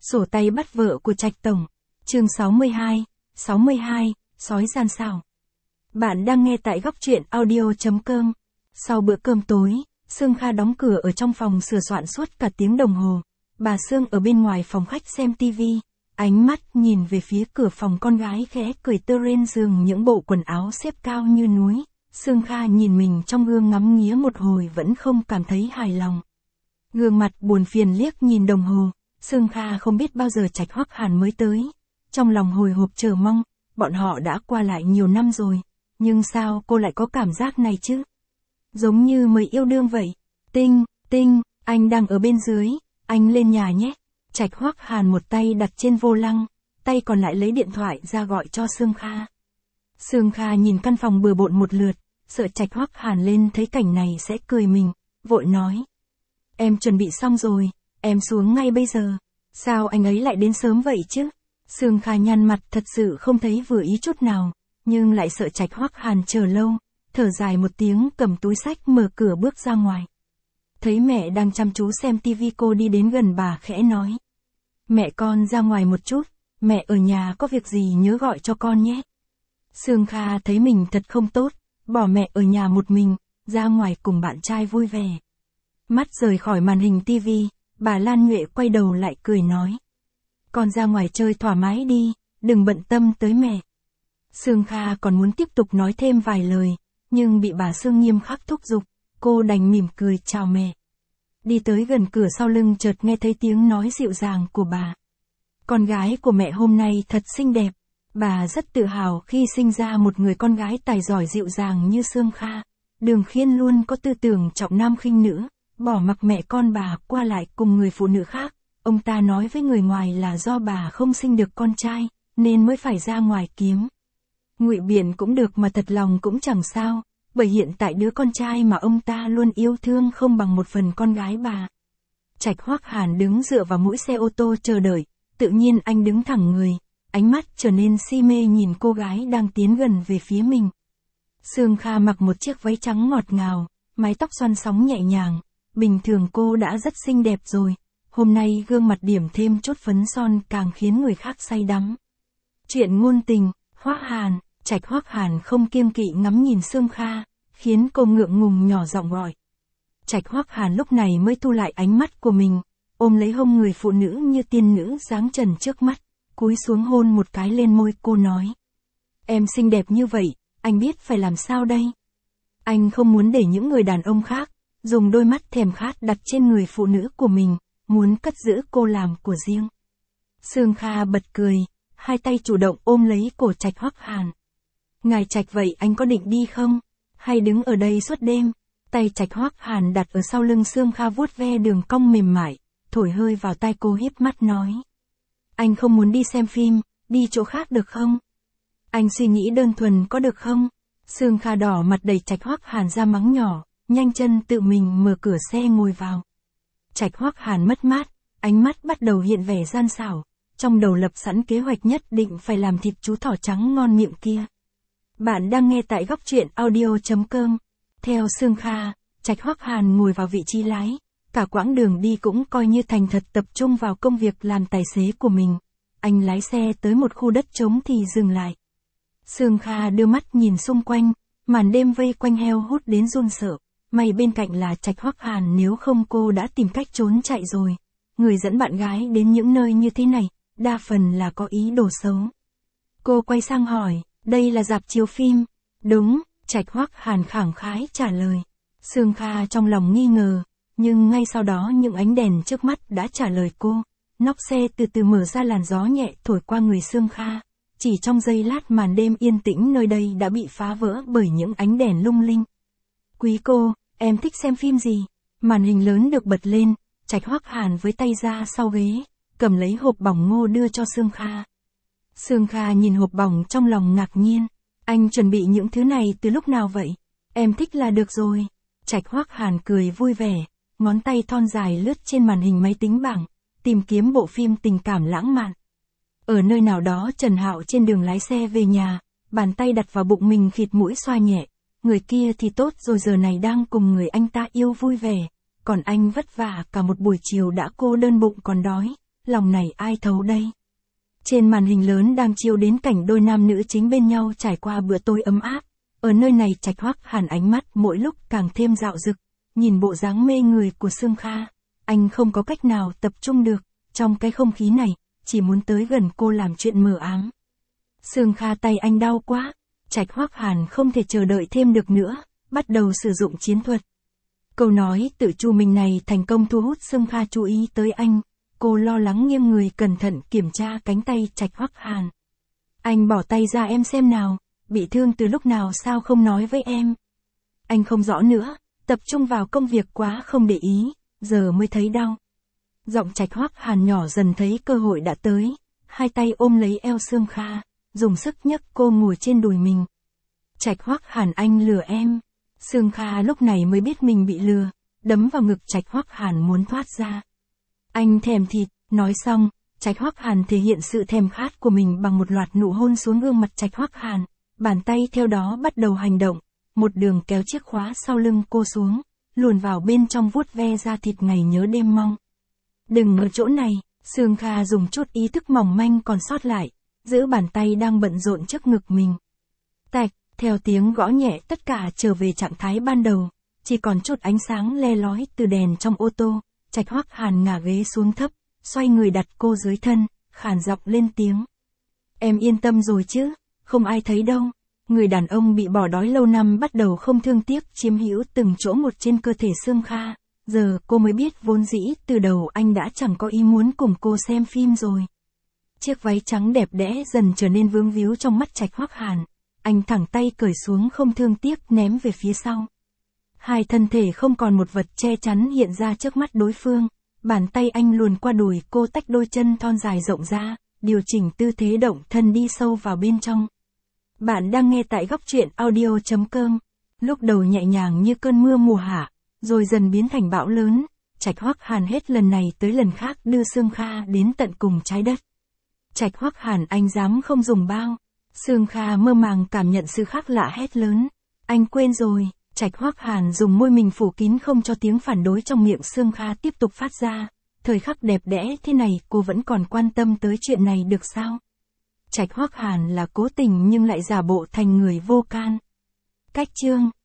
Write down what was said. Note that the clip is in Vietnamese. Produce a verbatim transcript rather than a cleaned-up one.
Sổ tay bắt vợ của Trạch Tổng. Chương sáu mươi hai, sáu mươi hai, sói gian xảo. Bạn đang nghe tại góc truyện audio chấm com. Sau bữa cơm tối, Sương Kha đóng cửa ở trong phòng sửa soạn suốt cả tiếng đồng hồ. Bà Sương ở bên ngoài phòng khách xem tivi, ánh mắt nhìn về phía cửa phòng con gái khẽ cười tơ trên giường những bộ quần áo xếp cao như núi. Sương Kha nhìn mình trong gương ngắm nghía một hồi vẫn không cảm thấy hài lòng. Gương mặt buồn phiền liếc nhìn đồng hồ, Sương Kha không biết bao giờ Trạch Hoắc Hàn mới tới. Trong lòng hồi hộp chờ mong, bọn họ đã qua lại nhiều năm rồi, nhưng sao cô lại có cảm giác này chứ? Giống như mới yêu đương vậy. Tinh, Tinh, anh đang ở bên dưới, anh lên nhà nhé. Trạch Hoắc Hàn một tay đặt trên vô lăng, tay còn lại lấy điện thoại ra gọi cho Sương Kha. Sương Kha nhìn căn phòng bừa bộn một lượt, sợ Trạch Hoắc Hàn lên thấy cảnh này sẽ cười mình, vội nói. Em chuẩn bị xong rồi, em xuống ngay bây giờ. Sao anh ấy lại đến sớm vậy chứ? Sương Kha nhăn mặt thật sự không thấy vừa ý chút nào, nhưng lại sợ Trạch Hoắc Hàn chờ lâu, thở dài một tiếng cầm túi xách mở cửa bước ra ngoài. Thấy mẹ đang chăm chú xem tivi cô đi đến gần bà khẽ nói. Mẹ con ra ngoài một chút, mẹ ở nhà có việc gì nhớ gọi cho con nhé. Sương Kha thấy mình thật không tốt, bỏ mẹ ở nhà một mình, ra ngoài cùng bạn trai vui vẻ. Mắt rời khỏi màn hình tivi, bà Lan Nhuệ quay đầu lại cười nói. Con ra ngoài chơi thoải mái đi, đừng bận tâm tới mẹ. Sương Kha còn muốn tiếp tục nói thêm vài lời, nhưng bị bà Sương nghiêm khắc thúc giục, cô đành mỉm cười chào mẹ. Đi tới gần cửa sau lưng chợt nghe thấy tiếng nói dịu dàng của bà. Con gái của mẹ hôm nay thật xinh đẹp, bà rất tự hào khi sinh ra một người con gái tài giỏi dịu dàng như Sương Kha. Đường Khiên luôn có tư tưởng trọng nam khinh nữ, bỏ mặc mẹ con bà qua lại cùng người phụ nữ khác. Ông ta nói với người ngoài là do bà không sinh được con trai, nên mới phải ra ngoài kiếm. Ngụy biện cũng được mà thật lòng cũng chẳng sao, bởi hiện tại đứa con trai mà ông ta luôn yêu thương không bằng một phần con gái bà. Trạch Hoắc Hàn đứng dựa vào mũi xe ô tô chờ đợi, tự nhiên anh đứng thẳng người, ánh mắt trở nên si mê nhìn cô gái đang tiến gần về phía mình. Sương Kha mặc một chiếc váy trắng ngọt ngào, mái tóc xoăn sóng nhẹ nhàng, bình thường cô đã rất xinh đẹp rồi. Hôm nay gương mặt điểm thêm chút phấn son càng khiến người khác say đắm. Chuyện ngôn tình, Hoắc Hàn, Trạch Hoắc Hàn không kiêng kỵ ngắm nhìn Sương Kha, khiến cô ngượng ngùng nhỏ giọng gọi. Trạch Hoắc Hàn lúc này mới thu lại ánh mắt của mình, ôm lấy hông người phụ nữ như tiên nữ dáng trần trước mắt, cúi xuống hôn một cái lên môi cô nói. Em xinh đẹp như vậy, anh biết phải làm sao đây? Anh không muốn để những người đàn ông khác, dùng đôi mắt thèm khát đặt trên người phụ nữ của mình, muốn cất giữ cô làm của riêng. Sương Kha bật cười, hai tay chủ động ôm lấy cổ Trạch Hoắc Hàn. Ngài Trạch vậy anh có định đi không? Hay đứng ở đây suốt đêm? Tay Trạch Hoắc Hàn đặt ở sau lưng Sương Kha vuốt ve đường cong mềm mại, thổi hơi vào tai cô híp mắt nói. Anh không muốn đi xem phim, đi chỗ khác được không? Anh suy nghĩ đơn thuần có được không? Sương Kha đỏ mặt đẩy Trạch Hoắc Hàn ra mắng nhỏ, nhanh chân tự mình mở cửa xe ngồi vào. Trạch Hoắc Hàn mất mát, ánh mắt bắt đầu hiện vẻ gian xảo, trong đầu lập sẵn kế hoạch nhất định phải làm thịt chú thỏ trắng ngon miệng kia. Bạn đang nghe tại góc truyện audio chấm com. Theo Sương Kha, Trạch Hoắc Hàn ngồi vào vị trí lái, cả quãng đường đi cũng coi như thành thật tập trung vào công việc làm tài xế của mình. Anh lái xe tới một khu đất trống thì dừng lại. Sương Kha đưa mắt nhìn xung quanh, màn đêm vây quanh heo hút đến run sợ. May bên cạnh là Trạch Hoắc Hàn, nếu không cô đã tìm cách trốn chạy rồi. Người dẫn bạn gái đến những nơi như thế này, đa phần là có ý đồ xấu. Cô quay sang hỏi, đây là rạp chiếu phim? Đúng, Trạch Hoắc Hàn khẳng khái trả lời. Sương Kha trong lòng nghi ngờ, nhưng ngay sau đó những ánh đèn trước mắt đã trả lời cô. Nóc xe từ từ mở ra, làn gió nhẹ thổi qua người Sương Kha. Chỉ trong giây lát màn đêm yên tĩnh nơi đây đã bị phá vỡ bởi những ánh đèn lung linh. Quý cô, em thích xem phim gì? Màn hình lớn được bật lên, Trạch Hoắc Hàn với tay ra sau ghế, cầm lấy hộp bỏng ngô đưa cho Sương Kha. Sương Kha nhìn hộp bỏng trong lòng ngạc nhiên. Anh chuẩn bị những thứ này từ lúc nào vậy? Em thích là được rồi. Trạch Hoắc Hàn cười vui vẻ, ngón tay thon dài lướt trên màn hình máy tính bảng, tìm kiếm bộ phim tình cảm lãng mạn. Ở nơi nào đó Trần Hạo trên đường lái xe về nhà, bàn tay đặt vào bụng mình khịt mũi xoa nhẹ. Người kia thì tốt rồi, giờ này đang cùng người anh ta yêu vui vẻ, còn anh vất vả cả một buổi chiều đã cô đơn bụng còn đói, lòng này ai thấu đây. Trên màn hình lớn đang chiếu đến cảnh đôi nam nữ chính bên nhau trải qua bữa tối ấm áp. Ở nơi này Trạch Hoắc Hàn ánh mắt mỗi lúc càng thêm dạo dực, nhìn bộ dáng mê người của Sương Kha, anh không có cách nào tập trung được, trong cái không khí này, chỉ muốn tới gần cô làm chuyện mờ ám. Sương Kha tay anh đau quá, Trạch Hoắc Hàn không thể chờ đợi thêm được nữa, bắt đầu sử dụng chiến thuật. Câu nói tự chu mình này thành công thu hút Sương Kha chú ý tới anh, cô lo lắng nghiêng người cẩn thận kiểm tra cánh tay Trạch Hoắc Hàn. Anh bỏ tay ra em xem nào, bị thương từ lúc nào sao không nói với em. Anh không rõ nữa, tập trung vào công việc quá không để ý, giờ mới thấy đau. Giọng Trạch Hoắc Hàn nhỏ dần thấy cơ hội đã tới, hai tay ôm lấy eo Sương Kha, dùng sức nhấc cô ngồi trên đùi mình. Trạch Hoắc Hàn anh lừa em. Sương Kha lúc này mới biết mình bị lừa, đấm vào ngực Trạch Hoắc Hàn muốn thoát ra. Anh thèm thịt, nói xong, Trạch Hoắc Hàn thể hiện sự thèm khát của mình bằng một loạt nụ hôn xuống gương mặt Trạch Hoắc Hàn, bàn tay theo đó bắt đầu hành động, một đường kéo chiếc khóa sau lưng cô xuống, luồn vào bên trong vuốt ve da thịt ngày nhớ đêm mong. Đừng ở chỗ này, Sương Kha dùng chút ý thức mỏng manh còn sót lại, giữ bàn tay đang bận rộn trước ngực mình. Tạch, theo tiếng gõ nhẹ tất cả trở về trạng thái ban đầu, chỉ còn chút ánh sáng le lói từ đèn trong ô tô, Trạch Hoắc Hàn ngả ghế xuống thấp, xoay người đặt cô dưới thân, khàn giọng lên tiếng. Em yên tâm rồi chứ, không ai thấy đâu. Người đàn ông bị bỏ đói lâu năm bắt đầu không thương tiếc chiếm hữu từng chỗ một trên cơ thể Sương Kha, giờ cô mới biết vốn dĩ từ đầu anh đã chẳng có ý muốn cùng cô xem phim rồi. Chiếc váy trắng đẹp đẽ dần trở nên vướng víu trong mắt Trạch Hoắc Hàn, anh thẳng tay cởi xuống không thương tiếc ném về phía sau. Hai thân thể không còn một vật che chắn hiện ra trước mắt đối phương, bàn tay anh luồn qua đùi cô tách đôi chân thon dài rộng ra, điều chỉnh tư thế động thân đi sâu vào bên trong. Bạn đang nghe tại góc truyện audio chấm com. Lúc đầu nhẹ nhàng như cơn mưa mùa hạ, rồi dần biến thành bão lớn, Trạch Hoắc Hàn hết lần này tới lần khác đưa Sương Kha đến tận cùng trái đất. Trạch Hoắc Hàn anh dám không dùng bao. Sương Kha mơ màng cảm nhận sự khác lạ hét lớn. Anh quên rồi. Trạch Hoắc Hàn dùng môi mình phủ kín không cho tiếng phản đối trong miệng Sương Kha tiếp tục phát ra. Thời khắc đẹp đẽ thế này cô vẫn còn quan tâm tới chuyện này được sao? Trạch Hoắc Hàn là cố tình nhưng lại giả bộ thành người vô can. Cách chương